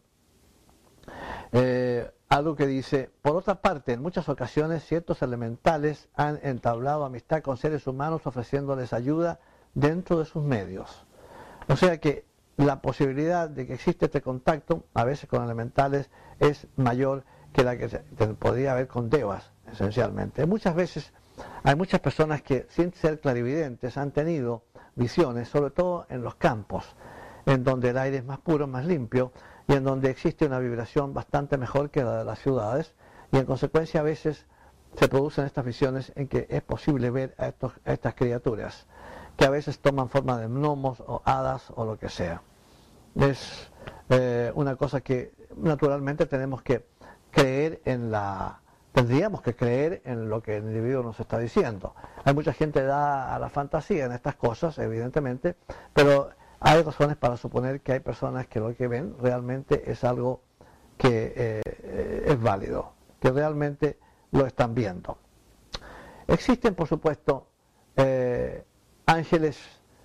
eh, algo que dice: por otra parte, en muchas ocasiones ciertos elementales han entablado amistad con seres humanos ofreciéndoles ayuda dentro de sus medios. O sea que la posibilidad de que existe este contacto, a veces con elementales, es mayor que la que se, que podría haber con devas, esencialmente. Muchas veces hay muchas personas que, sin ser clarividentes, han tenido visiones, sobre todo en los campos, en donde el aire es más puro, más limpio, y en donde existe una vibración bastante mejor que la de las ciudades, y en consecuencia a veces se producen estas visiones en que es posible ver a, estos, a estas criaturas, que a veces toman forma de gnomos o hadas o lo que sea. Es eh, una cosa que naturalmente tenemos que creer en la... Tendríamos que creer en lo que el individuo nos está diciendo. Hay mucha gente da a la fantasía en estas cosas, evidentemente, pero hay razones para suponer que hay personas que lo que ven realmente es algo que eh, es válido, que realmente lo están viendo. Existen, por supuesto, eh, ángeles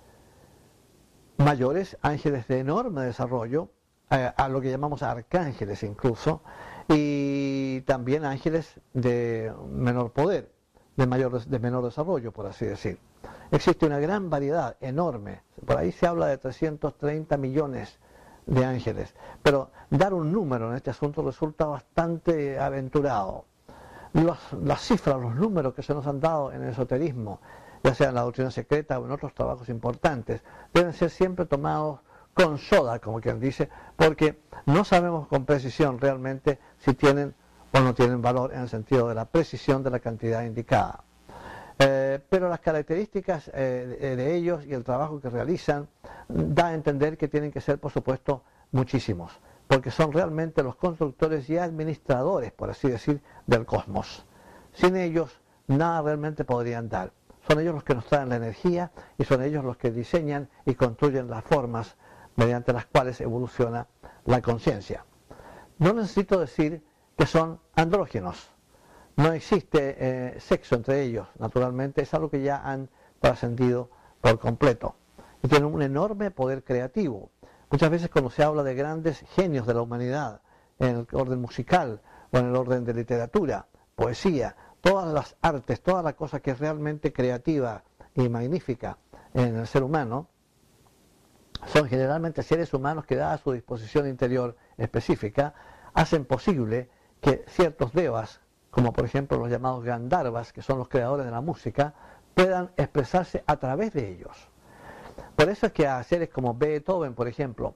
mayores, ángeles de enorme desarrollo, eh, a lo que llamamos arcángeles incluso, y también ángeles de menor poder, de, mayor, de menor desarrollo, por así decir. Existe una gran variedad, enorme, por ahí se habla de trescientos treinta millones de ángeles, pero dar un número en este asunto resulta bastante aventurado. Los, las cifras, los números que se nos han dado en el esoterismo, ya sea en la doctrina secreta o en otros trabajos importantes, deben ser siempre tomados con soda, como quien dice, porque no sabemos con precisión realmente si tienen o no tienen valor en el sentido de la precisión de la cantidad indicada. Eh, pero las características eh, de ellos y el trabajo que realizan da a entender que tienen que ser, por supuesto, muchísimos, porque son realmente los constructores y administradores, por así decir, del cosmos. Sin ellos, nada realmente podrían dar. Son ellos los que nos traen la energía y son ellos los que diseñan y construyen las formas mediante las cuales evoluciona la conciencia. No necesito decir que son andrógenos. No existe eh, sexo entre ellos, naturalmente, es algo que ya han trascendido por completo. Y tienen un enorme poder creativo. Muchas veces cuando se habla de grandes genios de la humanidad, en el orden musical o en el orden de literatura, poesía, todas las artes, toda la cosa que es realmente creativa y magnífica en el ser humano, son generalmente seres humanos que, dada su disposición interior específica, hacen posible que ciertos devas, como por ejemplo los llamados Gandharvas, que son los creadores de la música, puedan expresarse a través de ellos. Por eso es que a seres como Beethoven, por ejemplo,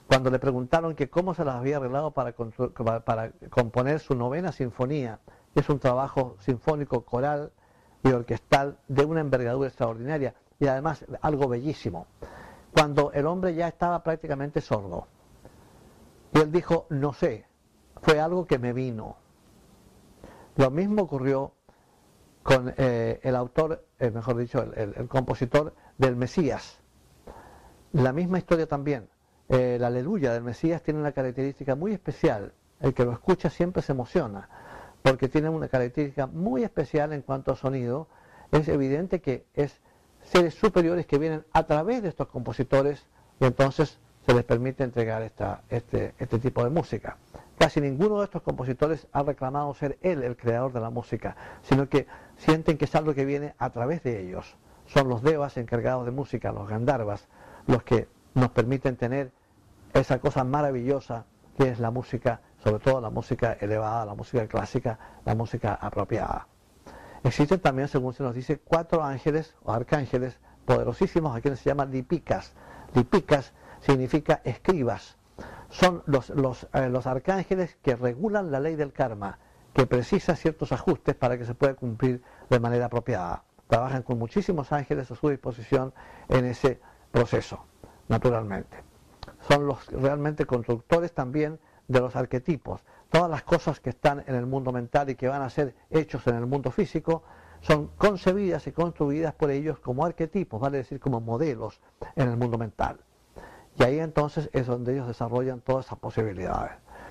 cuando le preguntaron que cómo se las había arreglado para, para, para componer su novena sinfonía, que es un trabajo sinfónico, coral y orquestal de una envergadura extraordinaria y además algo bellísimo, cuando el hombre ya estaba prácticamente sordo. Y él dijo, no sé, fue algo que me vino. Lo mismo ocurrió con eh, el autor, eh, mejor dicho, el, el, el compositor del Mesías. La misma historia también. Eh, el Aleluya del Mesías tiene una característica muy especial. El que lo escucha siempre se emociona, porque tiene una característica muy especial en cuanto a sonido. Es evidente que es seres superiores que vienen a través de estos compositores y entonces se les permite entregar esta, este, este tipo de música. Casi ninguno de estos compositores ha reclamado ser él el creador de la música, sino que sienten que es algo que viene a través de ellos. Son los devas encargados de música, los gandharvas, los que nos permiten tener esa cosa maravillosa que es la música, sobre todo la música elevada, la música clásica, la música apropiada. Existen también, según se nos dice, cuatro ángeles o arcángeles poderosísimos, a quienes se llaman lipikas. Lipikas significa escribas. Son los, los, eh, los arcángeles que regulan la ley del karma, que precisa ciertos ajustes para que se pueda cumplir de manera apropiada. Trabajan con muchísimos ángeles a su disposición en ese proceso, naturalmente. Son los realmente constructores también de los arquetipos. Todas las cosas que están en el mundo mental y que van a ser hechos en el mundo físico son concebidas y construidas por ellos como arquetipos, vale decir como modelos en el mundo mental. Y ahí entonces es donde ellos desarrollan todas esas posibilidades.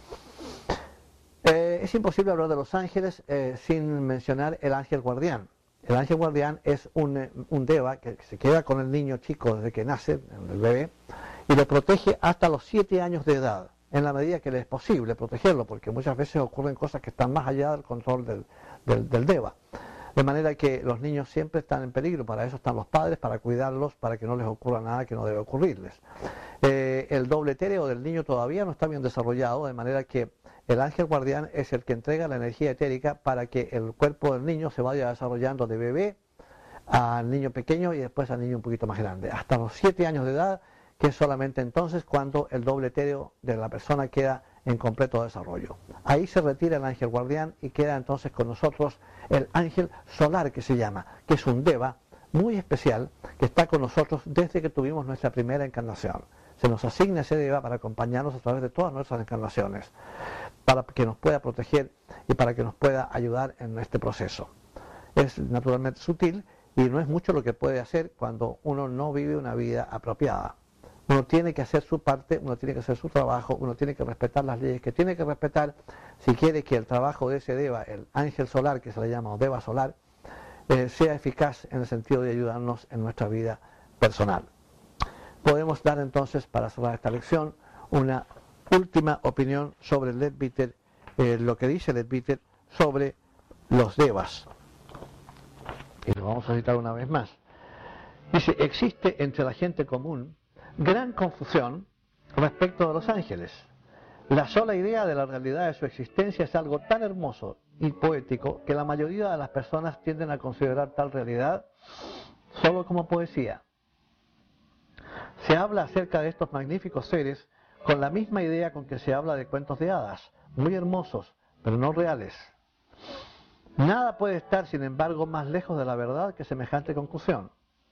Eh, es imposible hablar de los ángeles eh, sin mencionar el ángel guardián. El ángel guardián es un, un deva que se queda con el niño chico desde que nace, el bebé, y lo protege hasta los siete años de edad, en la medida que le es posible protegerlo, porque muchas veces ocurren cosas que están más allá del control del, del, del deva. De manera que los niños siempre están en peligro, para eso están los padres, para cuidarlos, para que no les ocurra nada que no debe ocurrirles. Eh, el doble etéreo del niño todavía no está bien desarrollado, de manera que el ángel guardián es el que entrega la energía etérica para que el cuerpo del niño se vaya desarrollando de bebé al niño pequeño y después al niño un poquito más grande, hasta los siete años de edad, que es solamente entonces cuando el doble etéreo de la persona queda en completo desarrollo. Ahí se retira el ángel guardián y queda entonces con nosotros el ángel solar, que se llama, que es un deva muy especial que está con nosotros desde que tuvimos nuestra primera encarnación. Se nos asigna ese deva para acompañarnos a través de todas nuestras encarnaciones, para que nos pueda proteger y para que nos pueda ayudar en este proceso. Es naturalmente sutil y no es mucho lo que puede hacer cuando uno no vive una vida apropiada. Uno tiene que hacer su parte, uno tiene que hacer su trabajo, uno tiene que respetar las leyes que tiene que respetar si quiere que el trabajo de ese deva, el ángel solar que se le llama, o deva solar, eh, sea eficaz en el sentido de ayudarnos en nuestra vida personal. Podemos dar entonces, para cerrar esta lección, una última opinión sobre Leadbeater, eh, lo que dice Leadbeater sobre los devas. Y lo vamos a citar una vez más. Dice, existe entre la gente común gran confusión respecto de los ángeles. La sola idea de la realidad de su existencia es algo tan hermoso y poético que la mayoría de las personas tienden a considerar tal realidad solo como poesía. Se habla acerca de estos magníficos seres con la misma idea con que se habla de cuentos de hadas, muy hermosos, pero no reales. Nada puede estar, sin embargo, más lejos de la verdad que semejante conclusión.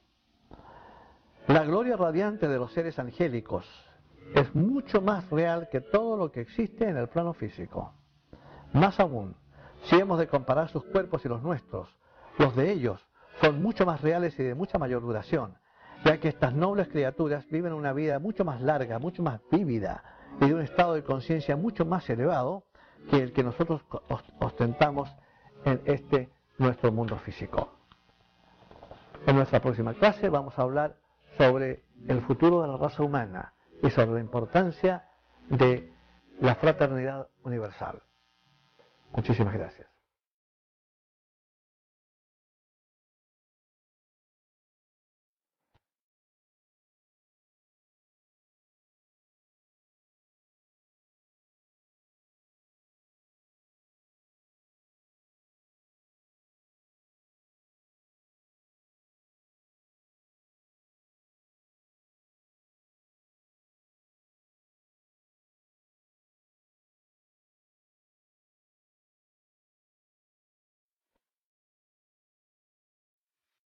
La gloria radiante de los seres angélicos es mucho más real que todo lo que existe en el plano físico. Más aún, si hemos de comparar sus cuerpos y los nuestros, los de ellos son mucho más reales y de mucha mayor duración, ya que estas nobles criaturas viven una vida mucho más larga, mucho más vívida y de un estado de conciencia mucho más elevado que el que nosotros ostentamos en este nuestro mundo físico. En nuestra próxima clase vamos a hablar sobre el futuro de la raza humana y sobre la importancia de la fraternidad universal. Muchísimas gracias.